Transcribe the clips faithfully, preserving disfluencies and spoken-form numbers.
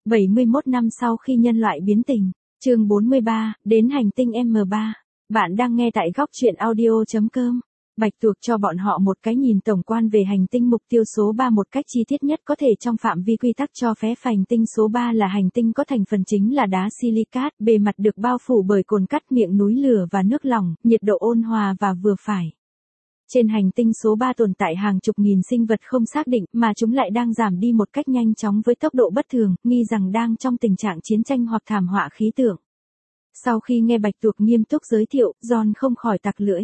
bảy mươi mốt năm sau khi nhân loại biến tình, chương bốn mươi ba, đến hành tinh M ba. Bạn đang nghe tại góc truyện audio chấm com. Bạch Tuộc cho bọn họ một cái nhìn tổng quan về hành tinh mục tiêu số ba một cách chi tiết nhất có thể trong phạm vi quy tắc cho phép. Hành tinh số ba là hành tinh có thành phần chính là đá silicat, bề mặt được bao phủ bởi cồn cắt, miệng núi lửa và nước lỏng, nhiệt độ ôn hòa và vừa phải. Trên hành tinh số ba tồn tại hàng chục nghìn sinh vật không xác định, mà chúng lại đang giảm đi một cách nhanh chóng với tốc độ bất thường, nghi rằng đang trong tình trạng chiến tranh hoặc thảm họa khí tượng. Sau khi nghe Bạch Tuộc nghiêm túc giới thiệu, John không khỏi tặc lưỡi.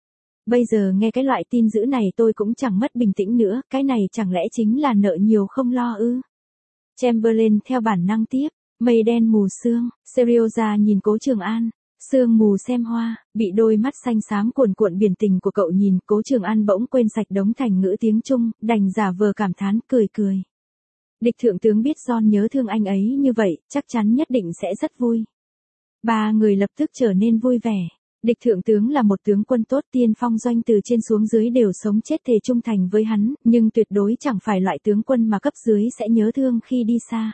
Bây giờ nghe cái loại tin dữ này tôi cũng chẳng mất bình tĩnh nữa, cái này chẳng lẽ chính là nợ nhiều không lo ư? Chamberlain theo bản năng tiếp, mây đen mù sương, Serioza nhìn Cố Trường An. Sương mù xem hoa, bị đôi mắt xanh xám cuồn cuộn biển tình của cậu nhìn, Cố Trường An bỗng quên sạch đống thành ngữ tiếng Trung, đành giả vờ cảm thán, cười cười. Địch thượng tướng biết John nhớ thương anh ấy như vậy, chắc chắn nhất định sẽ rất vui. Ba người lập tức trở nên vui vẻ. Địch thượng tướng là một tướng quân tốt, tiên phong doanh từ trên xuống dưới đều sống chết thề trung thành với hắn, nhưng tuyệt đối chẳng phải loại tướng quân mà cấp dưới sẽ nhớ thương khi đi xa.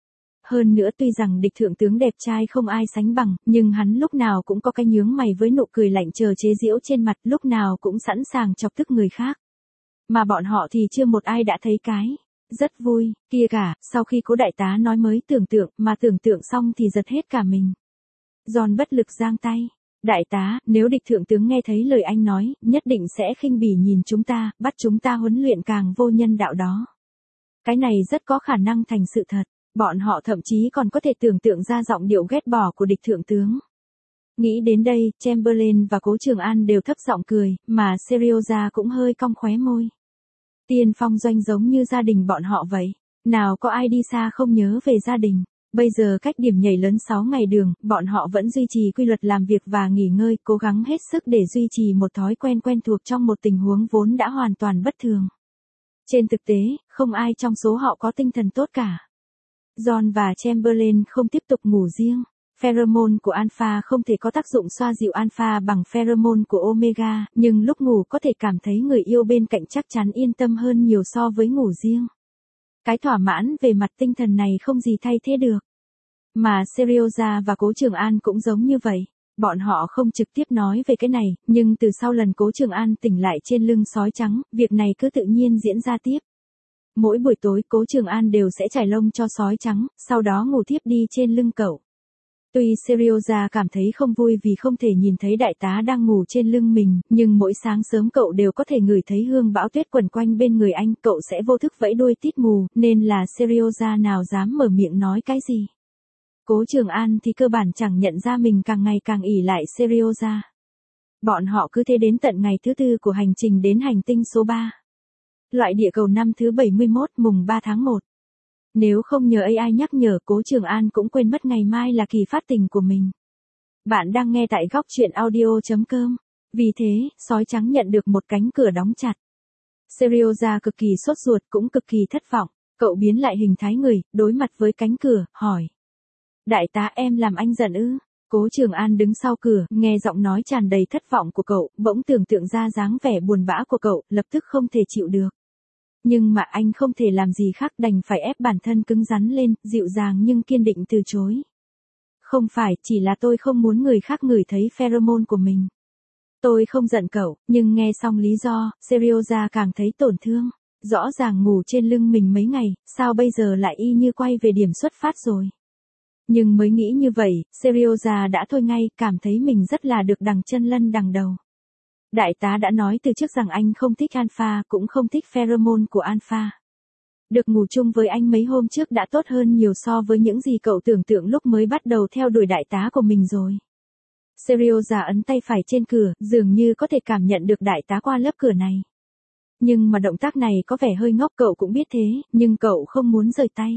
Hơn nữa tuy rằng địch thượng tướng đẹp trai không ai sánh bằng, nhưng hắn lúc nào cũng có cái nhướng mày với nụ cười lạnh chờ chế giễu trên mặt, lúc nào cũng sẵn sàng chọc tức người khác. Mà bọn họ thì chưa một ai đã thấy cái. Rất vui, kia cả, sau khi Cố đại tá nói mới tưởng tượng, mà tưởng tượng xong thì giật hết cả mình. Giòn bất lực giang tay. Đại tá, nếu địch thượng tướng nghe thấy lời anh nói, nhất định sẽ khinh bỉ nhìn chúng ta, bắt chúng ta huấn luyện càng vô nhân đạo đó. Cái này rất có khả năng thành sự thật. Bọn họ thậm chí còn có thể tưởng tượng ra giọng điệu ghét bỏ của địch thượng tướng. Nghĩ đến đây, Chamberlain và Cố Trường An đều thấp giọng cười, mà Serioza cũng hơi cong khóe môi. Tiên phong doanh giống như gia đình bọn họ vậy. Nào có ai đi xa không nhớ về gia đình. Bây giờ cách điểm nhảy lớn sáu ngày đường, bọn họ vẫn duy trì quy luật làm việc và nghỉ ngơi, cố gắng hết sức để duy trì một thói quen quen thuộc trong một tình huống vốn đã hoàn toàn bất thường. Trên thực tế, không ai trong số họ có tinh thần tốt cả. John và Chamberlain không tiếp tục ngủ riêng. Pheromone của Alpha không thể có tác dụng xoa dịu Alpha bằng pheromone của Omega, nhưng lúc ngủ có thể cảm thấy người yêu bên cạnh chắc chắn yên tâm hơn nhiều so với ngủ riêng. Cái thỏa mãn về mặt tinh thần này không gì thay thế được. Mà Serioza và Cố Trường An cũng giống như vậy. Bọn họ không trực tiếp nói về cái này, nhưng từ sau lần Cố Trường An tỉnh lại trên lưng sói trắng, việc này cứ tự nhiên diễn ra tiếp. Mỗi buổi tối Cố Trường An đều sẽ trải lông cho sói trắng, sau đó ngủ thiếp đi trên lưng cậu. Tuy Serioza cảm thấy không vui vì không thể nhìn thấy đại tá đang ngủ trên lưng mình, nhưng mỗi sáng sớm cậu đều có thể ngửi thấy hương bão tuyết quẩn quanh bên người anh, cậu sẽ vô thức vẫy đuôi tít mù, nên là Serioza nào dám mở miệng nói cái gì. Cố Trường An thì cơ bản chẳng nhận ra mình càng ngày càng ỷ lại Serioza. Bọn họ cứ thế đến tận ngày thứ tư của hành trình đến hành tinh số ba. Loại địa cầu năm thứ bảy mươi mốt mùng ba tháng một. Nếu không nhờ a i nhắc nhở, Cố Trường An cũng quên mất ngày mai là kỳ phát tình của mình. Bạn đang nghe tại góc truyện audio chấm com. Vì thế, sói trắng nhận được một cánh cửa đóng chặt. Serioza cực kỳ sốt ruột cũng cực kỳ thất vọng. Cậu biến lại hình thái người, đối mặt với cánh cửa, hỏi. Đại tá, em làm anh giận ư? Cố Trường An đứng sau cửa, nghe giọng nói tràn đầy thất vọng của cậu, bỗng tưởng tượng ra dáng vẻ buồn bã của cậu, lập tức không thể chịu được. Nhưng mà anh không thể làm gì khác, đành phải ép bản thân cứng rắn lên, dịu dàng nhưng kiên định từ chối. Không phải, chỉ là tôi không muốn người khác ngửi thấy pheromone của mình. Tôi không giận cậu, nhưng nghe xong lý do, Serioza càng thấy tổn thương. Rõ ràng ngủ trên lưng mình mấy ngày, sao bây giờ lại y như quay về điểm xuất phát rồi. Nhưng mới nghĩ như vậy, Serioza đã thôi ngay, cảm thấy mình rất là được đằng chân lân đằng đầu. Đại tá đã nói từ trước rằng anh không thích Alpha, cũng không thích pheromone của Alpha. Được ngủ chung với anh mấy hôm trước đã tốt hơn nhiều so với những gì cậu tưởng tượng lúc mới bắt đầu theo đuổi đại tá của mình rồi. Serioza ấn tay phải trên cửa, dường như có thể cảm nhận được đại tá qua lớp cửa này. Nhưng mà động tác này có vẻ hơi ngốc, cậu cũng biết thế, nhưng cậu không muốn rời tay.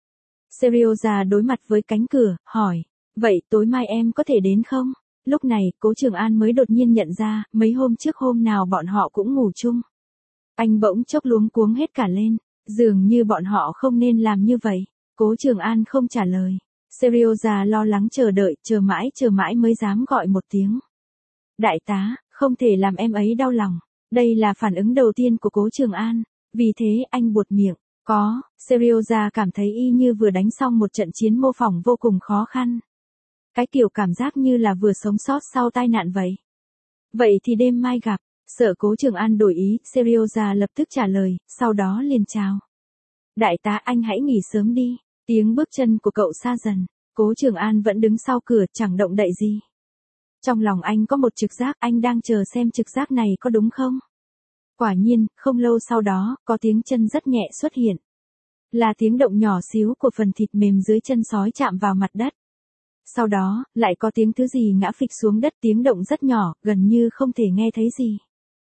Serioza đối mặt với cánh cửa, hỏi, vậy tối mai em có thể đến không? Lúc này, Cố Trường An mới đột nhiên nhận ra, mấy hôm trước hôm nào bọn họ cũng ngủ chung. Anh bỗng chốc luống cuống hết cả lên, dường như bọn họ không nên làm như vậy. Cố Trường An không trả lời. Serioza lo lắng chờ đợi, chờ mãi chờ mãi mới dám gọi một tiếng. Đại tá, không thể làm em ấy đau lòng. Đây là phản ứng đầu tiên của Cố Trường An. Vì thế anh buột miệng. Có, Serioja cảm thấy y như vừa đánh xong một trận chiến mô phỏng vô cùng khó khăn. Cái kiểu cảm giác như là vừa sống sót sau tai nạn vậy. Vậy thì đêm mai gặp, sợ Cố Trường An đổi ý, Serioja lập tức trả lời, sau đó liền chào. Đại tá anh hãy nghỉ sớm đi, tiếng bước chân của cậu xa dần, Cố Trường An vẫn đứng sau cửa chẳng động đậy gì. Trong lòng anh có một trực giác, anh đang chờ xem trực giác này có đúng không? Quả nhiên, không lâu sau đó, có tiếng chân rất nhẹ xuất hiện. Là tiếng động nhỏ xíu của phần thịt mềm dưới chân sói chạm vào mặt đất. Sau đó, lại có tiếng thứ gì ngã phịch xuống đất, tiếng động rất nhỏ, gần như không thể nghe thấy gì.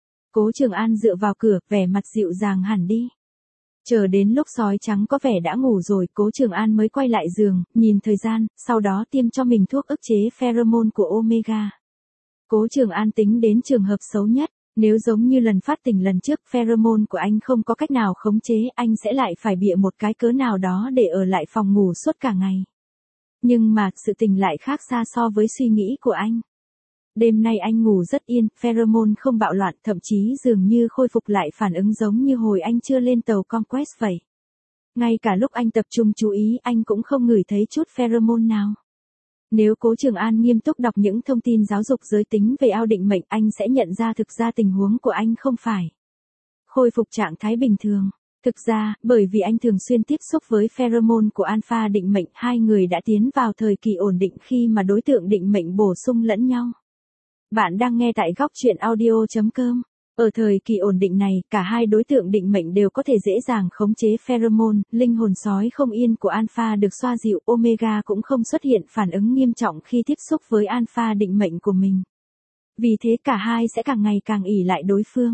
Cố Trường An dựa vào cửa, vẻ mặt dịu dàng hẳn đi. Chờ đến lúc sói trắng có vẻ đã ngủ rồi, Cố Trường An mới quay lại giường, nhìn thời gian, sau đó tiêm cho mình thuốc ức chế pheromone của Omega. Cố Trường An tính đến trường hợp xấu nhất, nếu giống như lần phát tỉnh lần trước, pheromone của anh không có cách nào khống chế, anh sẽ lại phải bịa một cái cớ nào đó để ở lại phòng ngủ suốt cả ngày. Nhưng mà, sự tình lại khác xa so với suy nghĩ của anh. Đêm nay anh ngủ rất yên, pheromone không bạo loạn, thậm chí dường như khôi phục lại phản ứng giống như hồi anh chưa lên tàu Conquest vậy. Ngay cả lúc anh tập trung chú ý, anh cũng không ngửi thấy chút pheromone nào. Nếu Cố Trường An nghiêm túc đọc những thông tin giáo dục giới tính về ao định mệnh, anh sẽ nhận ra thực ra tình huống của anh không phải khôi phục trạng thái bình thường. Thực ra, bởi vì anh thường xuyên tiếp xúc với pheromone của alpha định mệnh, hai người đã tiến vào thời kỳ ổn định khi mà đối tượng định mệnh bổ sung lẫn nhau. Bạn đang nghe tại góc truyện audio chấm com. Ở thời kỳ ổn định này, cả hai đối tượng định mệnh đều có thể dễ dàng khống chế pheromone, linh hồn sói không yên của alpha được xoa dịu, Omega cũng không xuất hiện phản ứng nghiêm trọng khi tiếp xúc với alpha định mệnh của mình. Vì thế cả hai sẽ càng ngày càng ỷ lại đối phương.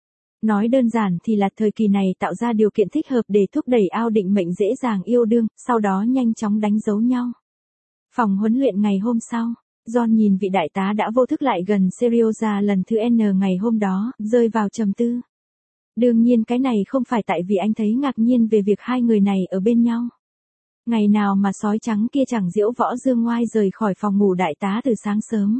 Nói đơn giản thì là thời kỳ này tạo ra điều kiện thích hợp để thúc đẩy ao định mệnh dễ dàng yêu đương, sau đó nhanh chóng đánh dấu nhau. Phòng huấn luyện ngày hôm sau, John nhìn vị đại tá đã vô thức lại gần Serioja lần thứ N ngày hôm đó, rơi vào trầm tư. Đương nhiên cái này không phải tại vì anh thấy ngạc nhiên về việc hai người này ở bên nhau. Ngày nào mà sói trắng kia chẳng diễu võ dương ngoai rời khỏi phòng ngủ đại tá từ sáng sớm.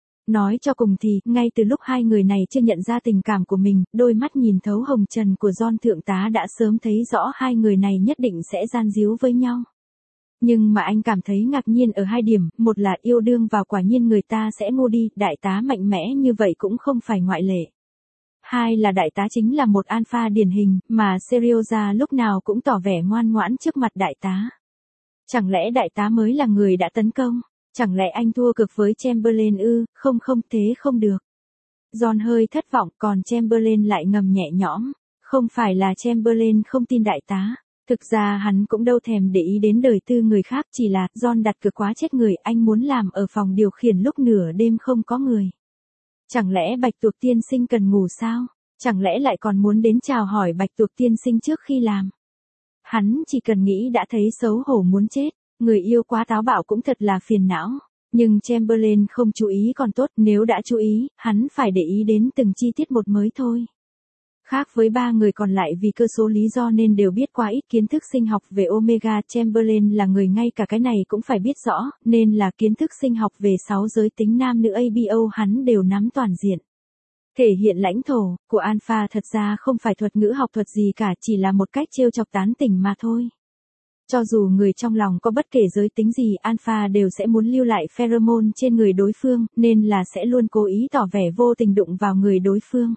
Nói cho cùng thì, ngay từ lúc hai người này chưa nhận ra tình cảm của mình, đôi mắt nhìn thấu hồng trần của John thượng tá đã sớm thấy rõ hai người này nhất định sẽ gian díu với nhau. Nhưng mà anh cảm thấy ngạc nhiên ở hai điểm, một là yêu đương vào quả nhiên người ta sẽ ngu đi, đại tá mạnh mẽ như vậy cũng không phải ngoại lệ. Hai là đại tá chính là một alpha điển hình, mà Serioja lúc nào cũng tỏ vẻ ngoan ngoãn trước mặt đại tá. Chẳng lẽ đại tá mới là người đã tấn công? Chẳng lẽ anh thua cực với Chamberlain ư? Không không thế không được. John hơi thất vọng, còn Chamberlain lại ngầm nhẹ nhõm. Không phải là Chamberlain không tin đại tá. Thực ra hắn cũng đâu thèm để ý đến đời tư người khác, chỉ là John đặt cược quá chết người, anh muốn làm ở phòng điều khiển lúc nửa đêm không có người. Chẳng lẽ Bạch Tuộc tiên sinh cần ngủ sao? Chẳng lẽ lại còn muốn đến chào hỏi Bạch Tuộc tiên sinh trước khi làm? Hắn chỉ cần nghĩ đã thấy xấu hổ muốn chết, người yêu quá táo bạo cũng thật là phiền não. Nhưng Chamberlain không chú ý còn tốt, nếu đã chú ý, hắn phải để ý đến từng chi tiết một mới thôi. Khác với ba người còn lại vì cơ số lý do nên đều biết quá ít kiến thức sinh học về Omega, Chamberlain là người ngay cả cái này cũng phải biết rõ, nên là kiến thức sinh học về sáu giới tính nam nữ a bê o hắn đều nắm toàn diện. Thể hiện lãnh thổ của alpha thật ra không phải thuật ngữ học thuật gì cả, chỉ là một cách trêu chọc tán tỉnh mà thôi. Cho dù người trong lòng có bất kể giới tính gì, alpha đều sẽ muốn lưu lại pheromone trên người đối phương, nên là sẽ luôn cố ý tỏ vẻ vô tình đụng vào người đối phương.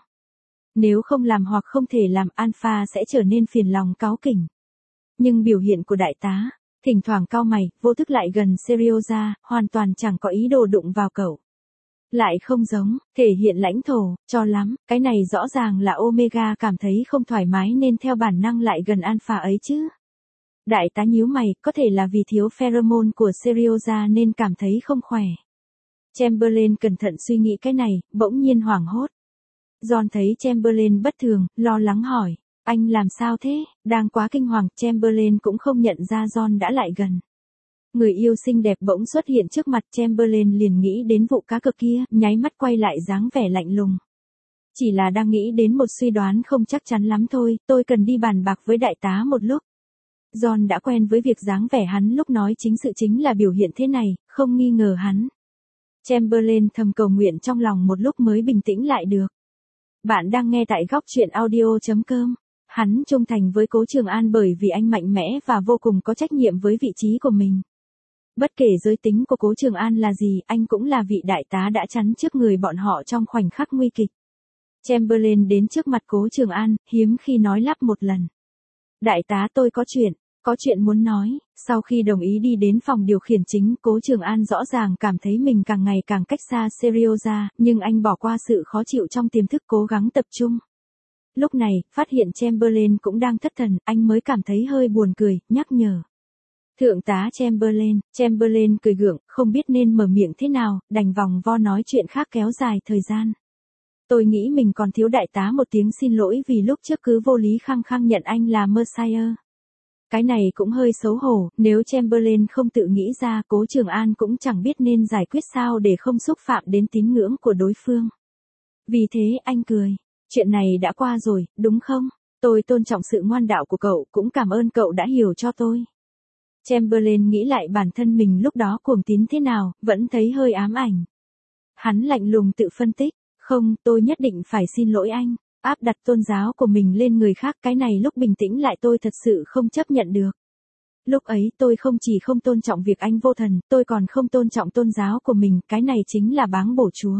Nếu không làm hoặc không thể làm, alpha sẽ trở nên phiền lòng cáu kỉnh. Nhưng biểu hiện của đại tá, thỉnh thoảng cau mày, vô thức lại gần Serioja, hoàn toàn chẳng có ý đồ đụng vào cậu. Lại không giống, thể hiện lãnh thổ, cho lắm, cái này rõ ràng là Omega cảm thấy không thoải mái nên theo bản năng lại gần alpha ấy chứ. Đại tá nhíu mày, có thể là vì thiếu pheromone của Serioja nên cảm thấy không khỏe. Chamberlain cẩn thận suy nghĩ cái này, bỗng nhiên hoảng hốt. John thấy Chamberlain bất thường, lo lắng hỏi, anh làm sao thế? Đang quá kinh hoàng, Chamberlain cũng không nhận ra John đã lại gần. Người yêu xinh đẹp bỗng xuất hiện trước mặt, Chamberlain liền nghĩ đến vụ cá cược kia, nháy mắt quay lại dáng vẻ lạnh lùng. Chỉ là đang nghĩ đến một suy đoán không chắc chắn lắm thôi, tôi cần đi bàn bạc với đại tá một lúc. John đã quen với việc dáng vẻ hắn lúc nói chính sự chính là biểu hiện thế này, không nghi ngờ hắn. Chamberlain thầm cầu nguyện trong lòng một lúc mới bình tĩnh lại được. Bạn đang nghe tại góc truyện audio chấm com. Hắn trung thành với Cố Trường An bởi vì anh mạnh mẽ và vô cùng có trách nhiệm với vị trí của mình. Bất kể giới tính của Cố Trường An là gì, anh cũng là vị đại tá đã chắn trước người bọn họ trong khoảnh khắc nguy kịch. Chamberlain đến trước mặt Cố Trường An, hiếm khi nói lắp một lần. Đại tá, tôi có chuyện, có chuyện muốn nói. Sau khi đồng ý đi đến phòng điều khiển chính, Cố Trường An rõ ràng cảm thấy mình càng ngày càng cách xa Serioja, nhưng anh bỏ qua sự khó chịu trong tiềm thức cố gắng tập trung. Lúc này, phát hiện Chamberlain cũng đang thất thần, anh mới cảm thấy hơi buồn cười, nhắc nhở. Thượng tá Chamberlain, Chamberlain cười gượng, không biết nên mở miệng thế nào, đành vòng vo nói chuyện khác kéo dài thời gian. Tôi nghĩ mình còn thiếu đại tá một tiếng xin lỗi vì lúc trước cứ vô lý khăng khăng nhận anh là Messiah. Cái này cũng hơi xấu hổ, nếu Chamberlain không tự nghĩ ra, Cố Trường An cũng chẳng biết nên giải quyết sao để không xúc phạm đến tín ngưỡng của đối phương. Vì thế anh cười, chuyện này đã qua rồi, đúng không? Tôi tôn trọng sự ngoan đạo của cậu, cũng cảm ơn cậu đã hiểu cho tôi. Chamberlain nghĩ lại bản thân mình lúc đó cuồng tín thế nào, vẫn thấy hơi ám ảnh. Hắn lạnh lùng tự phân tích, không, tôi nhất định phải xin lỗi anh. Áp đặt tôn giáo của mình lên người khác, cái này lúc bình tĩnh lại tôi thật sự không chấp nhận được. Lúc ấy tôi không chỉ không tôn trọng việc anh vô thần, tôi còn không tôn trọng tôn giáo của mình, cái này chính là báng bổ Chúa.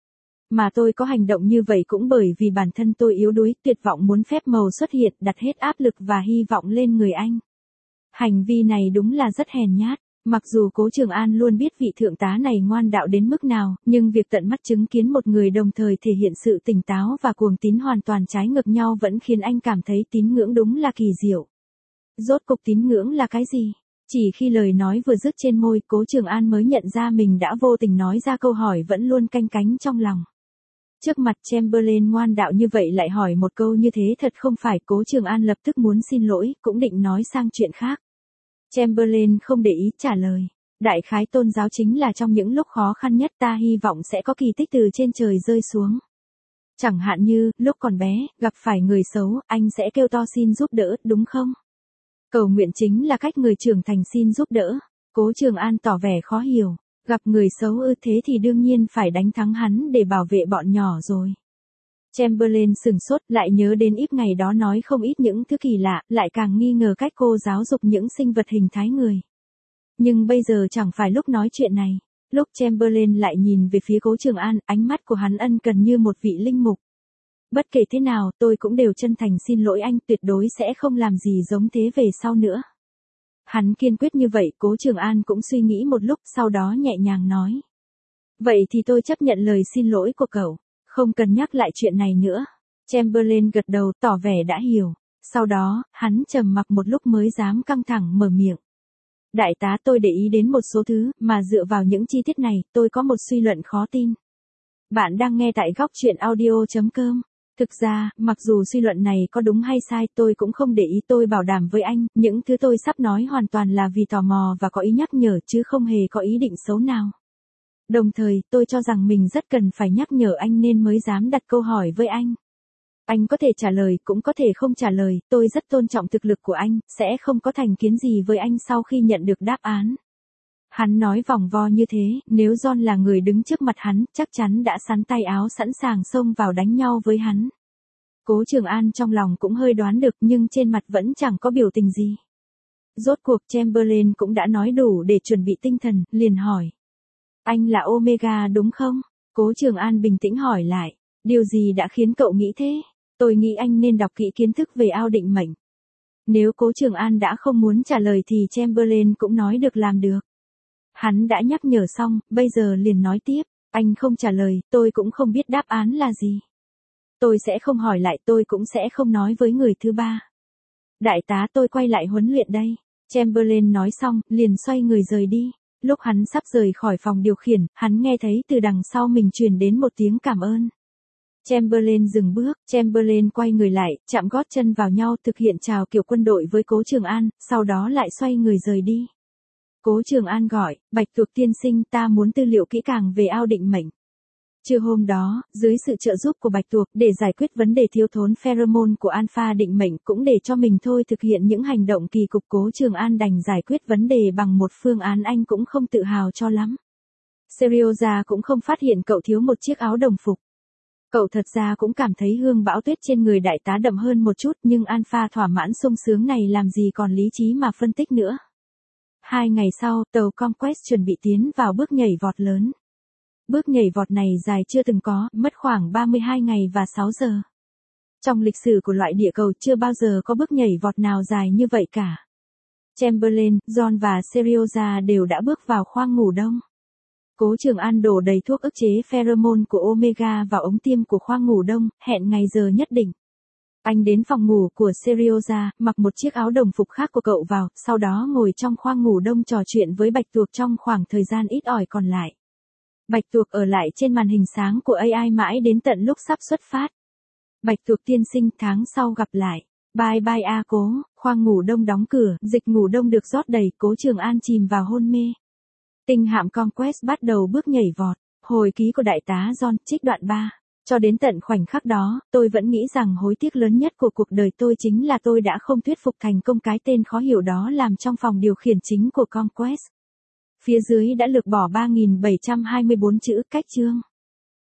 Mà tôi có hành động như vậy cũng bởi vì bản thân tôi yếu đuối, tuyệt vọng muốn phép màu xuất hiện, đặt hết áp lực và hy vọng lên người anh. Hành vi này đúng là rất hèn nhát. Mặc dù Cố Trường An luôn biết vị thượng tá này ngoan đạo đến mức nào, nhưng việc tận mắt chứng kiến một người đồng thời thể hiện sự tỉnh táo và cuồng tín hoàn toàn trái ngược nhau vẫn khiến anh cảm thấy tín ngưỡng đúng là kỳ diệu. Rốt cục tín ngưỡng là cái gì? Chỉ khi lời nói vừa dứt trên môi, Cố Trường An mới nhận ra mình đã vô tình nói ra câu hỏi vẫn luôn canh cánh trong lòng. Trước mặt Chamberlain ngoan đạo như vậy lại hỏi một câu như thế thật không phải. Cố Trường An lập tức muốn xin lỗi, cũng định nói sang chuyện khác. Chamberlain không để ý trả lời. Đại khái tôn giáo chính là trong những lúc khó khăn nhất ta hy vọng sẽ có kỳ tích từ trên trời rơi xuống. Chẳng hạn như, lúc còn bé, gặp phải người xấu, anh sẽ kêu to xin giúp đỡ, đúng không? Cầu nguyện chính là cách người trưởng thành xin giúp đỡ. Cố Trường An tỏ vẻ khó hiểu. Gặp người xấu ư, thế thì đương nhiên phải đánh thắng hắn để bảo vệ bọn nhỏ rồi. Chamberlain sừng sốt, lại nhớ đến Íp ngày đó nói không ít những thứ kỳ lạ, lại càng nghi ngờ cách cô giáo dục những sinh vật hình thái người. Nhưng bây giờ chẳng phải lúc nói chuyện này. Lúc Chamberlain lại nhìn về phía Cố Trường An, ánh mắt của hắn ân cần như một vị linh mục. Bất kể thế nào, tôi cũng đều chân thành xin lỗi anh, tuyệt đối sẽ không làm gì giống thế về sau nữa. Hắn kiên quyết như vậy, Cố Trường An cũng suy nghĩ một lúc, sau đó nhẹ nhàng nói. Vậy thì tôi chấp nhận lời xin lỗi của cậu. Không cần nhắc lại chuyện này nữa. Chamberlain gật đầu tỏ vẻ đã hiểu. Sau đó, hắn trầm mặc một lúc mới dám căng thẳng mở miệng. Đại tá, tôi để ý đến một số thứ, mà dựa vào những chi tiết này, tôi có một suy luận khó tin. Bạn đang nghe tại góc truyện audio chấm com. Thực ra, mặc dù suy luận này có đúng hay sai tôi cũng không để ý, tôi bảo đảm với anh, những thứ tôi sắp nói hoàn toàn là vì tò mò và có ý nhắc nhở chứ không hề có ý định xấu nào. Đồng thời, tôi cho rằng mình rất cần phải nhắc nhở anh nên mới dám đặt câu hỏi với anh. Anh có thể trả lời, cũng có thể không trả lời, tôi rất tôn trọng thực lực của anh, sẽ không có thành kiến gì với anh sau khi nhận được đáp án. Hắn nói vòng vo như thế, nếu John là người đứng trước mặt hắn, chắc chắn đã sắn tay áo sẵn sàng xông vào đánh nhau với hắn. Cố Trường An trong lòng cũng hơi đoán được nhưng trên mặt vẫn chẳng có biểu tình gì. Rốt cuộc Chamberlain cũng đã nói đủ để chuẩn bị tinh thần, liền hỏi. Anh là Omega đúng không? Cố Trường An bình tĩnh hỏi lại. Điều gì đã khiến cậu nghĩ thế? Tôi nghĩ anh nên đọc kỹ kiến thức về ao định mệnh. Nếu Cố Trường An đã không muốn trả lời thì Chamberlain cũng nói được làm được. Hắn đã nhắc nhở xong, bây giờ liền nói tiếp. Anh không trả lời, tôi cũng không biết đáp án là gì. Tôi sẽ không hỏi lại, tôi cũng sẽ không nói với người thứ ba. Đại tá, tôi quay lại huấn luyện đây. Chamberlain nói xong, liền xoay người rời đi. Lúc hắn sắp rời khỏi phòng điều khiển, hắn nghe thấy từ đằng sau mình truyền đến một tiếng cảm ơn. Chamberlain dừng bước, Chamberlain quay người lại, chạm gót chân vào nhau thực hiện chào kiểu quân đội với Cố Trường An, sau đó lại xoay người rời đi. Cố Trường An gọi, Bạch Tuộc tiên sinh, ta muốn tư liệu kỹ càng về ao định mệnh. Trưa hôm đó, dưới sự trợ giúp của Bạch Tuộc để giải quyết vấn đề thiếu thốn pheromone của Alpha định mệnh cũng để cho mình thôi thực hiện những hành động kỳ cục, Cố Trường An đành giải quyết vấn đề bằng một phương án anh cũng không tự hào cho lắm. Serioja cũng không phát hiện cậu thiếu một chiếc áo đồng phục. Cậu thật ra cũng cảm thấy hương bão tuyết trên người đại tá đậm hơn một chút, nhưng Alpha thỏa mãn sung sướng này làm gì còn lý trí mà phân tích nữa. Hai ngày sau, tàu Conquest chuẩn bị tiến vào bước nhảy vọt lớn. Bước nhảy vọt này dài chưa từng có, mất khoảng ba mươi hai ngày và sáu giờ. Trong lịch sử của loại địa cầu chưa bao giờ có bước nhảy vọt nào dài như vậy cả. Chamberlain, John và Serioza đều đã bước vào khoang ngủ đông. Cố Trường An đổ đầy thuốc ức chế pheromone của Omega vào ống tiêm của khoang ngủ đông, hẹn ngày giờ nhất định. Anh đến phòng ngủ của Serioza, mặc một chiếc áo đồng phục khác của cậu vào, sau đó ngồi trong khoang ngủ đông trò chuyện với Bạch Tuộc trong khoảng thời gian ít ỏi còn lại. Bạch Tuộc ở lại trên màn hình sáng của a i mãi đến tận lúc sắp xuất phát. Bạch Tuộc tiên sinh, tháng sau gặp lại. Bye bye a Cố. Khoang ngủ đông đóng cửa, dịch ngủ đông được rót đầy, Cố Trường An chìm vào hôn mê. Tinh hạm Conquest bắt đầu bước nhảy vọt. Hồi ký của đại tá John, trích đoạn ba. Cho đến tận khoảnh khắc đó, tôi vẫn nghĩ rằng hối tiếc lớn nhất của cuộc đời tôi chính là tôi đã không thuyết phục thành công cái tên khó hiểu đó làm trong phòng điều khiển chính của Conquest. Phía dưới đã lược bỏ ba nghìn bảy trăm hai mươi bốn chữ cách chương.